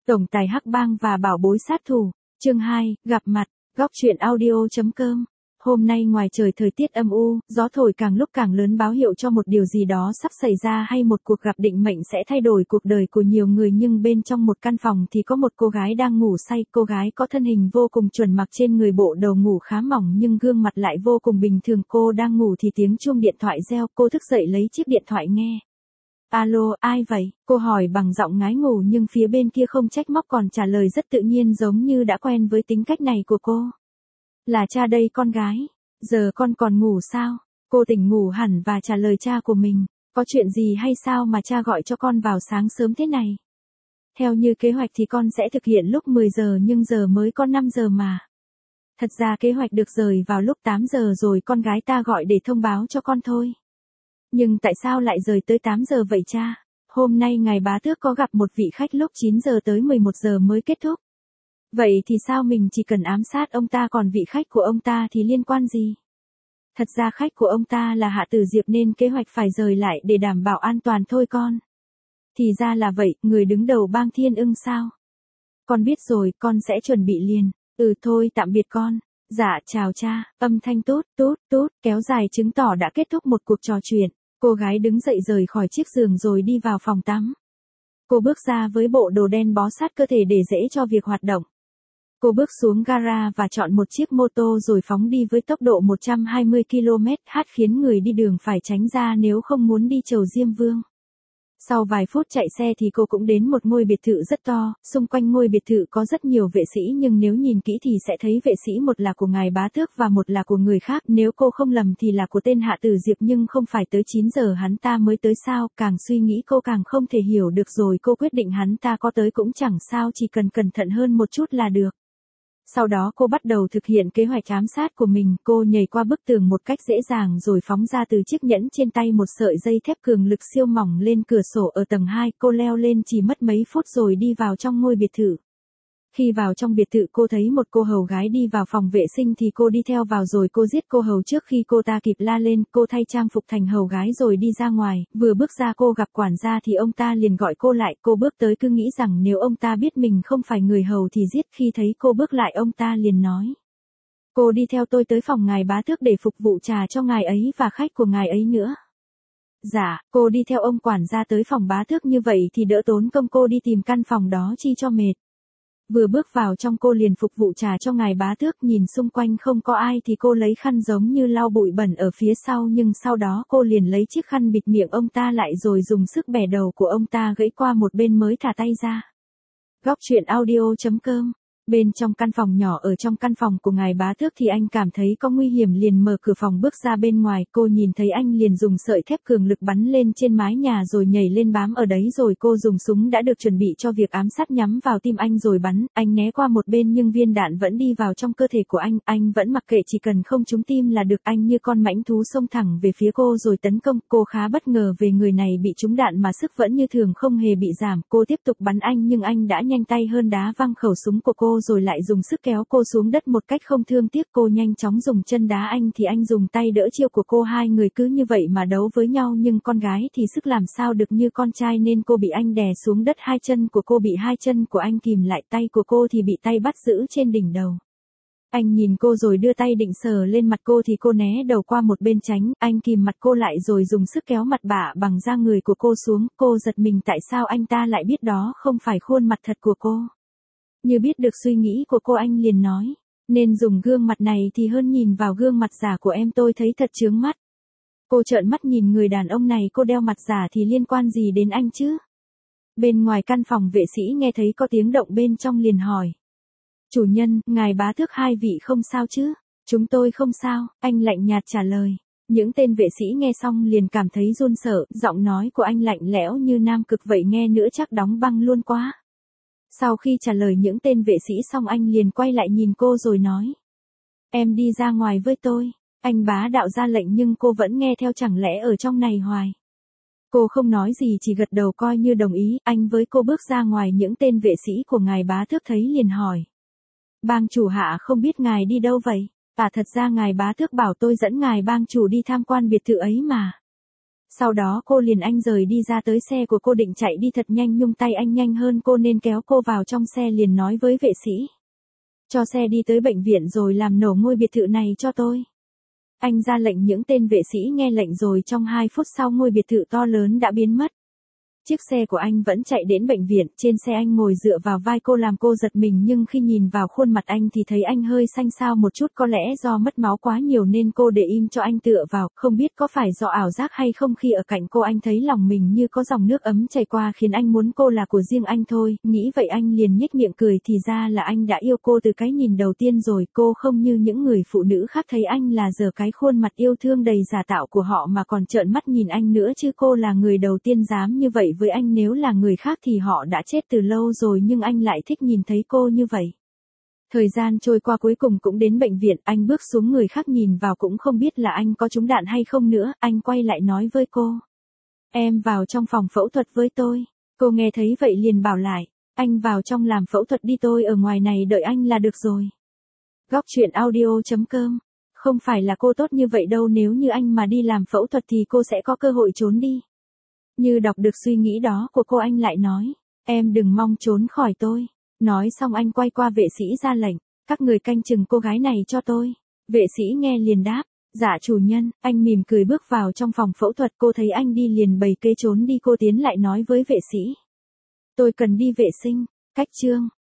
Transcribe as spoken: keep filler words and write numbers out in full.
Tổng tài Hắc Bang và bảo bối sát thủ, chương hai, gặp mặt, góc truyện audio.com. Hôm nay ngoài trời thời tiết âm u, gió thổi càng lúc càng lớn báo hiệu cho một điều gì đó sắp xảy ra hay một cuộc gặp định mệnh sẽ thay đổi cuộc đời của nhiều người, nhưng bên trong một căn phòng thì có một cô gái đang ngủ say. Cô gái có thân hình vô cùng chuẩn, mặc trên người bộ đồ ngủ khá mỏng nhưng gương mặt lại vô cùng bình thường. Cô đang ngủ thì tiếng chuông điện thoại reo, cô thức dậy lấy chiếc điện thoại nghe. Alo, ai vậy? Cô hỏi bằng giọng ngái ngủ nhưng phía bên kia không trách móc còn trả lời rất tự nhiên, giống như đã quen với tính cách này của cô. Là cha đây con gái. Giờ con còn ngủ sao? Cô tỉnh ngủ hẳn và trả lời cha của mình. Có chuyện gì hay sao mà cha gọi cho con vào sáng sớm thế này? Theo như kế hoạch thì con sẽ thực hiện lúc mười giờ nhưng giờ mới có năm giờ mà. Thật ra kế hoạch được rời vào lúc tám giờ rồi, con gái ta gọi để thông báo cho con thôi. Nhưng tại sao lại rời tới tám giờ vậy cha? Hôm nay ngài bá tước có gặp một vị khách lúc chín giờ tới mười một giờ mới kết thúc. Vậy thì sao mình chỉ cần ám sát ông ta, còn vị khách của ông ta thì liên quan gì? Thật ra khách của ông ta là Hạ Tử Diệp nên kế hoạch phải rời lại để đảm bảo an toàn thôi con. Thì ra là vậy, người đứng đầu bang Thiên Ưng sao? Con biết rồi, con sẽ chuẩn bị liền. Ừ thôi, tạm biệt con. Dạ, chào cha. Âm thanh tút, tút, tút, kéo dài chứng tỏ đã kết thúc một cuộc trò chuyện. Cô gái đứng dậy rời khỏi chiếc giường rồi đi vào phòng tắm. Cô bước ra với bộ đồ đen bó sát cơ thể để dễ cho việc hoạt động. Cô bước xuống gara và chọn một chiếc mô tô rồi phóng đi với tốc độ một trăm hai mươi ki lô mét h, khiến người đi đường phải tránh ra nếu không muốn đi chầu Diêm Vương. Sau vài phút chạy xe thì cô cũng đến một ngôi biệt thự rất to. Xung quanh ngôi biệt thự có rất nhiều vệ sĩ, nhưng nếu nhìn kỹ thì sẽ thấy vệ sĩ một là của ngài bá tước và một là của người khác. Nếu cô không lầm thì là của tên Hạ Tử Diệp, nhưng không phải tới chín giờ hắn ta mới tới sao? Càng suy nghĩ cô càng không thể hiểu được, rồi cô quyết định hắn ta có tới cũng chẳng sao, chỉ cần cẩn thận hơn một chút là được. Sau đó cô bắt đầu thực hiện kế hoạch ám sát của mình. Cô nhảy qua bức tường một cách dễ dàng rồi phóng ra từ chiếc nhẫn trên tay một sợi dây thép cường lực siêu mỏng lên cửa sổ ở tầng hai. Cô leo lên chỉ mất mấy phút rồi đi vào trong ngôi biệt thự. Khi vào trong biệt thự cô thấy một cô hầu gái đi vào phòng vệ sinh thì cô đi theo vào rồi cô giết cô hầu trước khi cô ta kịp la lên. Cô thay trang phục thành hầu gái rồi đi ra ngoài. Vừa bước ra cô gặp quản gia thì ông ta liền gọi cô lại. Cô bước tới cứ nghĩ rằng nếu ông ta biết mình không phải người hầu thì giết. Khi thấy cô bước lại ông ta liền nói: cô đi theo tôi tới phòng ngài bá tước để phục vụ trà cho ngài ấy và khách của ngài ấy nữa. Dạ, cô đi theo ông quản gia tới phòng bá tước như vậy thì đỡ tốn công cô đi tìm căn phòng đó chi cho mệt. Vừa bước vào trong cô liền phục vụ trà cho ngài bá tước. Nhìn xung quanh không có ai thì cô lấy khăn giống như lau bụi bẩn ở phía sau, nhưng sau đó cô liền lấy chiếc khăn bịt miệng ông ta lại rồi dùng sức bẻ đầu của ông ta gãy qua một bên mới thả tay ra. Góc truyện audio.com. Bên trong căn phòng nhỏ ở trong căn phòng của ngài bá tước thì anh cảm thấy có nguy hiểm liền mở cửa phòng bước ra bên ngoài. Cô nhìn thấy anh liền dùng sợi thép cường lực bắn lên trên mái nhà rồi nhảy lên bám ở đấy, rồi cô dùng súng đã được chuẩn bị cho việc ám sát nhắm vào tim anh rồi bắn. Anh né qua một bên nhưng viên đạn vẫn đi vào trong cơ thể của anh. Anh vẫn mặc kệ, chỉ cần không trúng tim là được. Anh như con mãnh thú xông thẳng về phía cô rồi tấn công. Cô khá bất ngờ về người này bị trúng đạn mà sức vẫn như thường không hề bị giảm. Cô tiếp tục bắn anh nhưng anh đã nhanh tay hơn, đá văng khẩu súng của cô rồi lại dùng sức kéo cô xuống đất một cách không thương tiếc. Cô nhanh chóng dùng chân đá anh thì anh dùng tay đỡ chiêu của cô. Hai người cứ như vậy mà đấu với nhau, nhưng con gái thì sức làm sao được như con trai nên cô bị anh đè xuống đất. Hai chân của cô bị hai chân của anh kìm lại, tay của cô thì bị tay bắt giữ trên đỉnh đầu. Anh nhìn cô rồi đưa tay định sờ lên mặt cô thì cô né đầu qua một bên tránh. Anh kìm mặt cô lại rồi dùng sức kéo mặt bạ bằng da người của cô xuống. Cô giật mình tại sao anh ta lại biết đó không phải khuôn mặt thật của cô. Như biết được suy nghĩ của cô anh liền nói: nên dùng gương mặt này thì hơn nhìn vào gương mặt giả của em, tôi thấy thật chướng mắt. Cô trợn mắt nhìn người đàn ông này, cô đeo mặt giả thì liên quan gì đến anh chứ? Bên ngoài căn phòng vệ sĩ nghe thấy có tiếng động bên trong liền hỏi: chủ nhân, ngài bá tước hai vị không sao chứ? Chúng tôi không sao, anh lạnh nhạt trả lời. Những tên vệ sĩ nghe xong liền cảm thấy run sợ, giọng nói của anh lạnh lẽo như nam cực vậy, nghe nữa chắc đóng băng luôn quá. Sau khi trả lời những tên vệ sĩ xong anh liền quay lại nhìn cô rồi nói: em đi ra ngoài với tôi. Anh bá đạo ra lệnh nhưng cô vẫn nghe theo, chẳng lẽ ở trong này hoài. Cô không nói gì, chỉ gật đầu coi như đồng ý. Anh với cô bước ra ngoài. Những tên vệ sĩ của ngài bá tước thấy liền hỏi: bang chủ Hạ không biết ngài đi đâu vậy? À, thật ra ngài bá tước bảo tôi dẫn ngài bang chủ đi tham quan biệt thự ấy mà. Sau đó cô liền anh rời đi ra tới xe của cô định chạy đi thật nhanh nhưng tay anh nhanh hơn cô nên kéo cô vào trong xe liền nói với vệ sĩ. Cho xe đi tới bệnh viện rồi làm nổ ngôi biệt thự này cho tôi. Anh ra lệnh những tên vệ sĩ nghe lệnh rồi trong hai phút sau ngôi biệt thự to lớn đã biến mất. Chiếc xe của anh vẫn chạy đến bệnh viện, trên xe anh ngồi dựa vào vai cô làm cô giật mình nhưng khi nhìn vào khuôn mặt anh thì thấy anh hơi xanh xao một chút, có lẽ do mất máu quá nhiều nên cô để im cho anh tựa vào, không biết có phải do ảo giác hay không khi ở cạnh cô anh thấy lòng mình như có dòng nước ấm chảy qua khiến anh muốn cô là của riêng anh thôi, nghĩ vậy anh liền nhếch miệng cười thì ra là anh đã yêu cô từ cái nhìn đầu tiên rồi, cô không như những người phụ nữ khác thấy anh là giờ cái khuôn mặt yêu thương đầy giả tạo của họ mà còn trợn mắt nhìn anh nữa chứ cô là người đầu tiên dám như vậy với anh, nếu là người khác thì họ đã chết từ lâu rồi nhưng anh lại thích nhìn thấy cô như vậy. Thời gian trôi qua cuối cùng cũng đến bệnh viện, anh bước xuống người khác nhìn vào cũng không biết là anh có trúng đạn hay không nữa, anh quay lại nói với cô. Em vào trong phòng phẫu thuật với tôi. Cô nghe thấy vậy liền bảo lại, anh vào trong làm phẫu thuật đi, tôi ở ngoài này đợi anh là được rồi. Góc truyện audio chấm com. Không phải là cô tốt như vậy đâu, nếu như anh mà đi làm phẫu thuật thì cô sẽ có cơ hội trốn đi. Như đọc được suy nghĩ đó của cô anh lại nói, em đừng mong trốn khỏi tôi. Nói xong anh quay qua vệ sĩ ra lệnh, các người canh chừng cô gái này cho tôi. Vệ sĩ nghe liền đáp, dạ chủ nhân. Anh mỉm cười bước vào trong phòng phẫu thuật, cô thấy anh đi liền bày kế trốn đi, cô tiến lại nói với vệ sĩ. Tôi cần đi vệ sinh, cách chương.